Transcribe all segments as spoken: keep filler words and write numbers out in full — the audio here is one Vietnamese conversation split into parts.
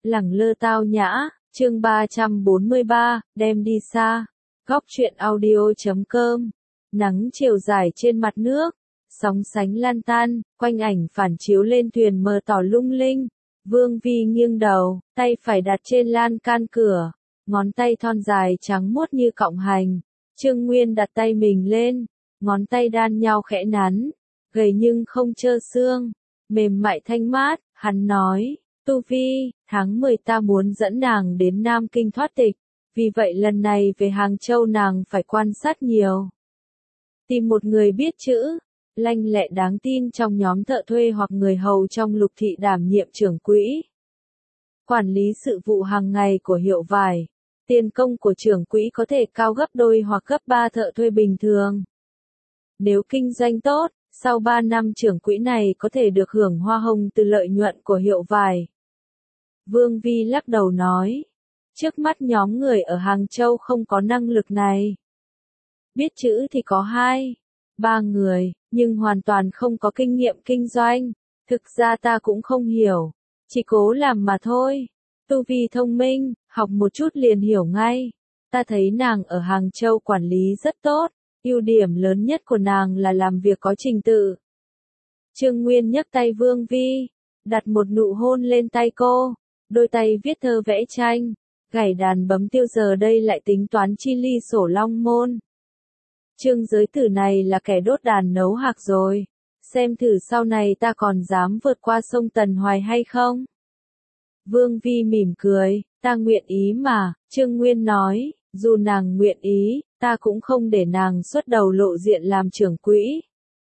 Lẳng lơ tao nhã, chương ba trăm bốn mươi ba, đem đi xa. Góc truyện audio chấm com. Nắng chiều dài trên mặt nước, sóng sánh lan tan, quanh ảnh phản chiếu lên thuyền mờ tỏ lung linh. Vương Vi nghiêng đầu, tay phải đặt trên lan can cửa, ngón tay thon dài trắng muốt như cọng hành. Trương Nguyên đặt tay mình lên, ngón tay đan nhau khẽ nắn, gầy nhưng không trơ xương, mềm mại thanh mát. Hắn nói, Tu Vi, tháng mười ta muốn dẫn nàng đến Nam Kinh thoát tịch, vì vậy lần này về Hàng Châu nàng phải quan sát nhiều. Tìm một người biết chữ, lanh lẹ đáng tin trong nhóm thợ thuê hoặc người hầu trong Lục thị đảm nhiệm trưởng quỹ. Quản lý sự vụ hàng ngày của hiệu vải. Tiền công của trưởng quỹ có thể cao gấp đôi hoặc gấp ba thợ thuê bình thường. Nếu kinh doanh tốt, sau ba năm trưởng quỹ này có thể được hưởng hoa hồng từ lợi nhuận của hiệu vải. Vương Vi lắc đầu nói, trước mắt nhóm người ở Hàng Châu không có năng lực này. Biết chữ thì có hai, ba người, nhưng hoàn toàn không có kinh nghiệm kinh doanh. Thực ra ta cũng không hiểu, chỉ cố làm mà thôi. Tu Vi thông minh, học một chút liền hiểu ngay. Ta thấy nàng ở Hàng Châu quản lý rất tốt, ưu điểm lớn nhất của nàng là làm việc có trình tự. Trương Nguyên nhấc tay Vương Vi, đặt một nụ hôn lên tay cô, đôi tay viết thơ vẽ tranh, gảy đàn bấm tiêu giờ đây lại tính toán chi ly sổ long môn. Trương Giới Tử này là kẻ đốt đàn nấu hạc rồi, xem thử sau này ta còn dám vượt qua sông Tần Hoài hay không? Vương Vi mỉm cười, ta nguyện ý mà. Trương Nguyên nói, dù nàng nguyện ý, ta cũng không để nàng xuất đầu lộ diện làm trưởng quỹ.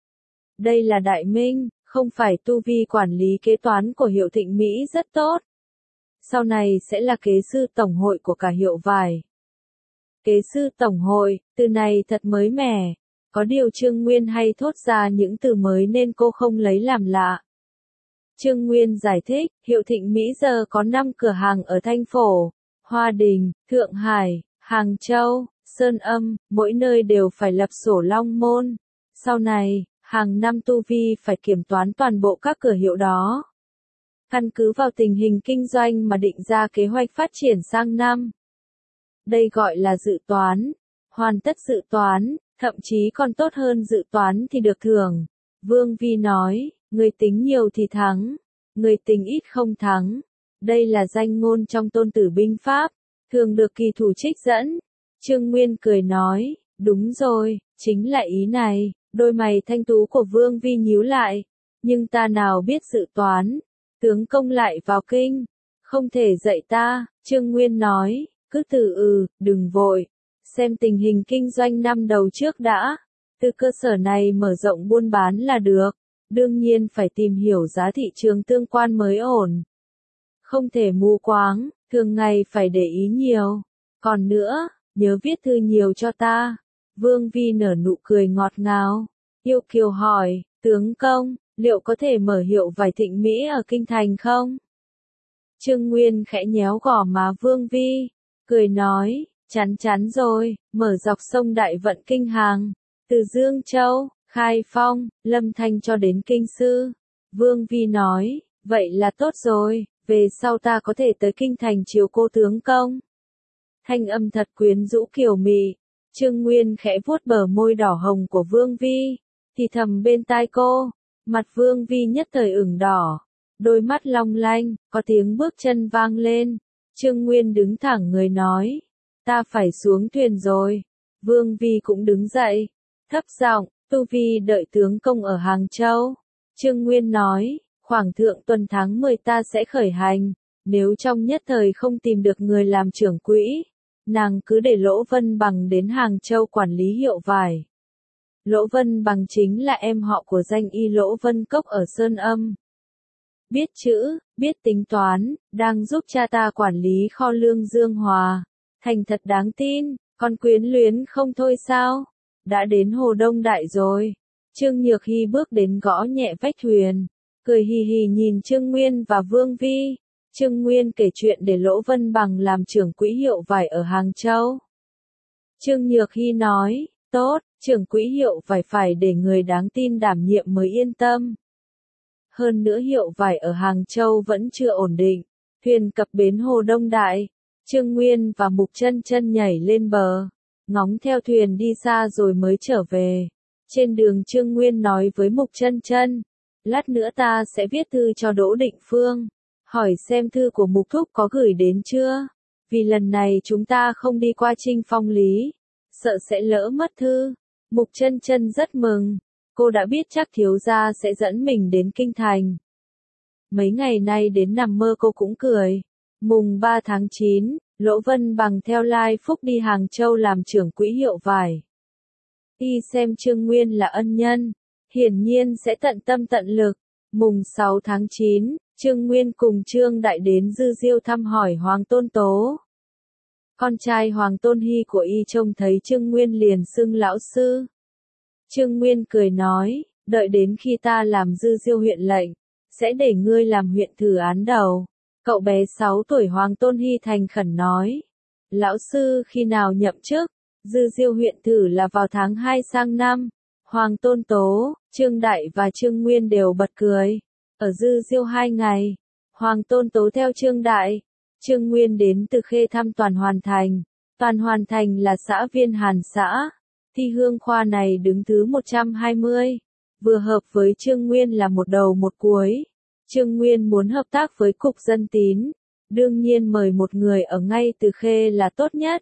Đây là Đại Minh, không phải Tu Vi quản lý kế toán của hiệu Thịnh Mỹ rất tốt. Sau này sẽ là kế sư tổng hội của cả hiệu vải. Kế sư tổng hội, từ này thật mới mẻ. Có điều Trương Nguyên hay thốt ra những từ mới nên cô không lấy làm lạ. Trương Nguyên giải thích, hiệu Thịnh Mỹ giờ có năm cửa hàng ở Thanh Phổ, Hoa Đình, Thượng Hải, Hàng Châu, Sơn Âm, mỗi nơi đều phải lập sổ long môn. Sau này, hàng năm Tu Vi phải kiểm toán toàn bộ các cửa hiệu đó. Căn cứ vào tình hình kinh doanh mà định ra kế hoạch phát triển sang năm. Đây gọi là dự toán. Hoàn tất dự toán, thậm chí còn tốt hơn dự toán thì được thưởng. Vương Vi nói, người tính nhiều thì thắng, người tính ít không thắng. Đây là danh ngôn trong Tôn Tử binh pháp, thường được kỳ thủ trích dẫn. Trương Nguyên cười nói, đúng rồi, chính là ý này. Đôi mày thanh tú của Vương Vi nhíu lại, nhưng ta nào biết dự toán, tướng công lại vào kinh, không thể dạy ta. Trương Nguyên nói, cứ từ ừ, đừng vội, xem tình hình kinh doanh năm đầu trước đã, từ cơ sở này mở rộng buôn bán là được, đương nhiên phải tìm hiểu giá thị trường tương quan mới ổn. Không thể mù quáng, thường ngày phải để ý nhiều, còn nữa, nhớ viết thư nhiều cho ta. Vương Vi nở nụ cười ngọt ngào, yêu kiều hỏi, tướng công, liệu có thể mở hiệu vải Thịnh Mỹ ở Kinh Thành không? Trương Nguyên khẽ nhéo gò má Vương Vi, cười nói, chắn chắn rồi, mở dọc sông Đại Vận Kinh Hàng, từ Dương Châu, Khai Phong, Lâm Thanh cho đến Kinh Sư. Vương Vi nói, vậy là tốt rồi, về sau ta có thể tới Kinh Thành chiếu cô tướng công. Thanh âm thật quyến rũ kiều mị. Trương Nguyên khẽ vuốt bờ môi đỏ hồng của Vương Vi, thì thầm bên tai cô, mặt Vương Vi nhất thời ửng đỏ, đôi mắt long lanh, có tiếng bước chân vang lên. Trương Nguyên đứng thẳng người nói, ta phải xuống thuyền rồi. Vương Vi cũng đứng dậy, thấp giọng, Tu Vi đợi tướng công ở Hàng Châu. Trương Nguyên nói, khoảng thượng tuần tháng mười ta sẽ khởi hành, nếu trong nhất thời không tìm được người làm trưởng quỹ, nàng cứ để Lỗ Vân Bằng đến Hàng Châu quản lý hiệu vải. Lỗ Vân Bằng chính là em họ của danh y Lỗ Vân Cốc ở Sơn Âm. Biết chữ, biết tính toán, đang giúp cha ta quản lý kho lương Dương Hòa. Thành thật đáng tin, con quyến luyến không thôi sao? Đã đến Hồ Đông Đại rồi. Trương Nhược Hy bước đến gõ nhẹ vách thuyền, cười hì hì nhìn Trương Nguyên và Vương Vi. Trương Nguyên kể chuyện để Lỗ Vân Bằng làm trưởng quỹ hiệu vải ở Hàng Châu. Trương Nhược Hy nói, tốt, trưởng quỹ hiệu vải phải để người đáng tin đảm nhiệm mới yên tâm. Hơn nữa hiệu vải ở Hàng Châu vẫn chưa ổn định, Thuyền cập bến hồ Đông Đại, Trương Nguyên và Mục Chân Chân nhảy lên bờ, ngóng theo thuyền đi xa rồi mới trở về. Trên đường Trương Nguyên nói với Mục Chân Chân, lát nữa ta sẽ viết thư cho Đỗ Định Phương, hỏi xem thư của Mục Thúc có gửi đến chưa, vì lần này chúng ta không đi qua Trinh Phong Lý, sợ sẽ lỡ mất thư. Mục Chân Chân rất mừng, cô đã biết chắc thiếu gia sẽ dẫn mình đến kinh thành. Mấy ngày nay đến nằm mơ cô cũng cười. Mùng ba tháng chín, Lỗ Vân Bằng theo Lai Phúc đi Hàng Châu làm trưởng quỹ hiệu vải. Y xem Trương Nguyên là ân nhân, hiển nhiên sẽ tận tâm tận lực. Mùng sáu tháng chín, Trương Nguyên cùng Trương Đại đến Dư Diêu thăm hỏi Hoàng Tôn Tố. Con trai Hoàng Tôn Hy của Y trông thấy Trương Nguyên liền xưng lão sư. Trương Nguyên cười nói, đợi đến khi ta làm Dư Diêu huyện lệnh, sẽ để ngươi làm huyện thử án đầu. Cậu bé sáu tuổi Hoàng Tôn Hy thành khẩn nói, lão sư khi nào nhậm chức? Dư Diêu huyện thử là vào tháng hai sang năm. Hoàng Tôn Tố, Trương Đại và Trương Nguyên đều bật cười. Ở Dư Diêu hai ngày, Hoàng Tôn Tố theo Trương Đại, Trương Nguyên đến Từ Khê thăm Toàn Hoàn Thành. Toàn Hoàn Thành là xã Viên Hàn xã. Thi hương khoa này đứng thứ một trăm hai mươi. Vừa hợp với Trương Nguyên là một đầu một cuối. Trương Nguyên muốn hợp tác với Cục Dân Tín. Đương nhiên mời một người ở ngay Từ Khê là tốt nhất.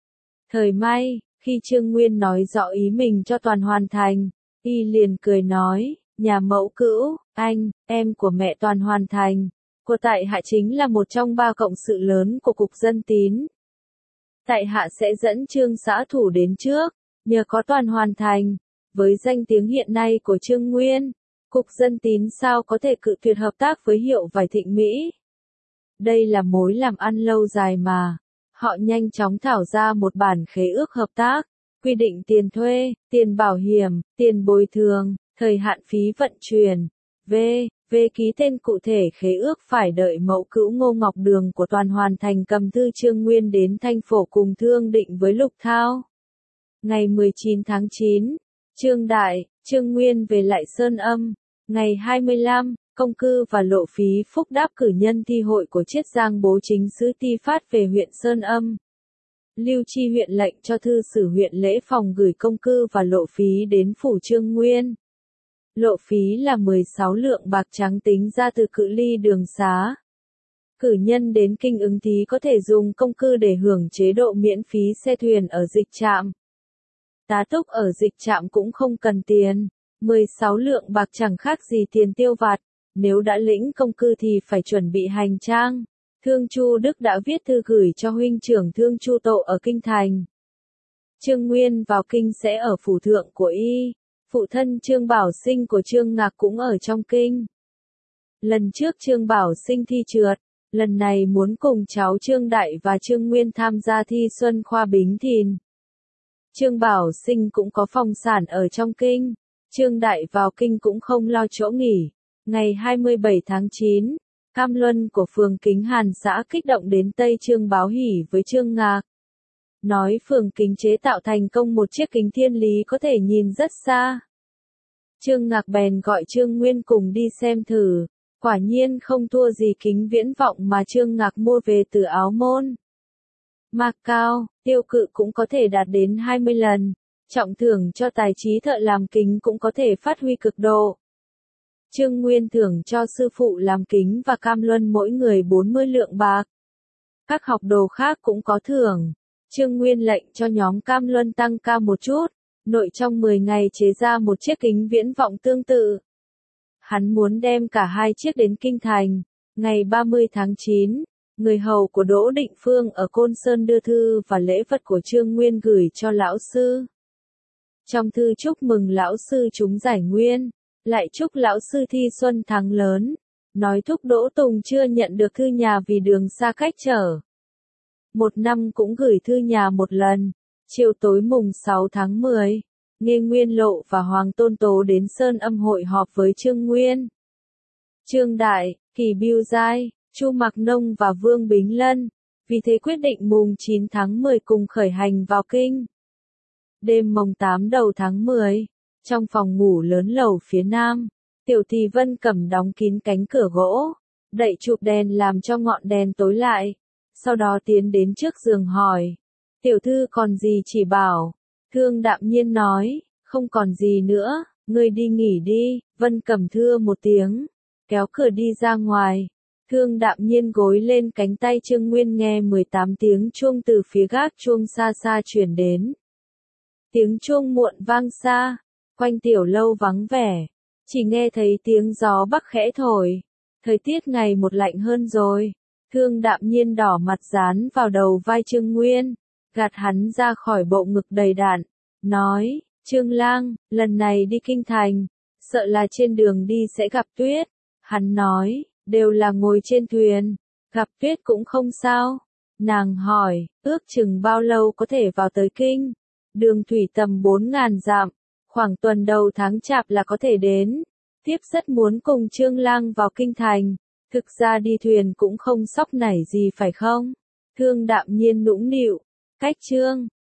Thời may, khi Trương Nguyên nói rõ ý mình cho Toàn Hoàn Thành, Y liền cười nói, nhà mẫu cữu, anh, em của mẹ Toàn Hoàn Thành, của tại hạ chính là một trong ba cộng sự lớn của Cục Dân Tín. Tại hạ sẽ dẫn Trương xã thủ đến trước, nhờ có Toàn Hoàn Thành, với danh tiếng hiện nay của Trương Nguyên, Cục Dân Tín sao có thể cự tuyệt hợp tác với hiệu vải Thịnh Mỹ. Đây là mối làm ăn lâu dài mà. Họ nhanh chóng thảo ra một bản khế ước hợp tác, quy định tiền thuê, tiền bảo hiểm, tiền bồi thường, thời hạn phí vận chuyển. V. Về ký tên cụ thể khế ước phải đợi mẫu cữu Ngô Ngọc Đường của Toàn Hoàn Thành cầm thư Trương Nguyên đến Thanh Phổ cùng thương định với Lục Thao. Ngày mười chín tháng chín, Trương Đại, Trương Nguyên về lại Sơn Âm. Ngày hai mươi lăm, Công Cư và Lộ Phí Phúc đáp cử nhân thi hội của Chiết Giang bố chính sứ Ti Phát về huyện Sơn Âm. Lưu Chi huyện lệnh cho thư sử huyện Lễ Phòng gửi Công Cư và Lộ Phí đến phủ Trương Nguyên. Lộ phí là mười sáu lượng bạc trắng tính ra từ cự ly đường xá. Cử nhân đến Kinh Ứng Thí có thể dùng Công Cư để hưởng chế độ miễn phí xe thuyền ở dịch trạm. Tá túc ở dịch trạm cũng không cần tiền. mười sáu lượng bạc chẳng khác gì tiền tiêu vặt. Nếu đã lĩnh Công Cư thì phải chuẩn bị hành trang. Thương Chu Đức đã viết thư gửi cho huynh trưởng Thương Chu Tộ ở Kinh Thành. Trương Nguyên vào kinh sẽ ở phủ thượng của Y. Phụ thân Trương Bảo Sinh của Trương Ngạc cũng ở trong kinh. Lần trước Trương Bảo Sinh thi trượt, lần này muốn cùng cháu Trương Đại và Trương Nguyên tham gia thi Xuân Khoa Bính Thìn. Trương Bảo Sinh cũng có phòng sản ở trong kinh. Trương Đại vào kinh cũng không lo chỗ nghỉ. Ngày hai mươi bảy tháng chín, Cam Luân của phường Kính Hàn xã kích động đến Tây Trương báo hỉ với Trương Ngạc. Nói phường Kính chế tạo thành công một chiếc kính thiên lý có thể nhìn rất xa. Trương Ngạc bèn gọi Trương Nguyên cùng đi xem thử. Quả nhiên không thua gì kính viễn vọng mà Trương Ngạc mua về từ Áo Môn. Macau, tiêu cự cũng có thể đạt đến hai mươi lần. Trọng thưởng cho tài trí thợ làm kính cũng có thể phát huy cực độ. Trương Nguyên thưởng cho sư phụ làm kính và Cam Luân mỗi người bốn mươi lượng bạc. Các học đồ khác cũng có thưởng. Trương Nguyên lệnh cho nhóm Cam Luân tăng ca một chút, nội trong mười ngày chế ra một chiếc kính viễn vọng tương tự. Hắn muốn đem cả hai chiếc đến Kinh Thành. Ngày ba mươi tháng chín, người hầu của Đỗ Định Phương ở Côn Sơn đưa thư và lễ vật của Trương Nguyên gửi cho lão sư. Trong thư chúc mừng lão sư trúng giải nguyên, lại chúc lão sư thi xuân thắng lớn, nói thúc Đỗ Tùng chưa nhận được thư nhà vì đường xa cách trở. Một năm cũng gửi thư nhà một lần. Chiều tối mùng sáu tháng mười, Nghê Nguyên Lộ và Hoàng Tôn Tố đến Sơn Âm hội họp với Trương Nguyên. Trương Đại, Kỳ Bưu Giai, Chu Mạc Nông và Vương Bính Lân, vì thế quyết định mùng chín tháng mười cùng khởi hành vào kinh. Đêm mồng tám đầu tháng mười, trong phòng ngủ lớn lầu phía nam, Tiểu Thì Vân Cẩm đóng kín cánh cửa gỗ, đậy chụp đèn làm cho ngọn đèn tối lại. Sau đó tiến đến trước giường hỏi. Tiểu thư còn gì chỉ bảo? Thương đạm nhiên nói, không còn gì nữa, ngươi đi nghỉ đi. Vân Cẩm thưa một tiếng, kéo cửa đi ra ngoài. Thương đạm nhiên gối lên cánh tay Trương Nguyên nghe mười tám tiếng chuông từ phía gác chuông xa xa truyền đến. Tiếng chuông muộn vang xa, quanh tiểu lâu vắng vẻ, chỉ nghe thấy tiếng gió bắc khẽ thổi. Thời tiết ngày một lạnh hơn rồi. Thương đạm nhiên đỏ mặt dán vào đầu vai Trương Nguyên, gạt hắn ra khỏi bộ ngực đầy đặn, nói, Trương Lang, lần này đi kinh thành, sợ là trên đường đi sẽ gặp tuyết. Hắn nói, đều là ngồi trên thuyền, gặp tuyết cũng không sao. Nàng hỏi, ước chừng bao lâu có thể vào tới kinh? Đường thủy tầm bốn ngàn dặm, khoảng tuần đầu tháng chạp là có thể đến. Tiếp rất muốn cùng Trương Lang vào kinh thành, thực ra đi thuyền cũng không sóc nảy gì phải không? Thương đạm nhiên nũng nịu, cách Trương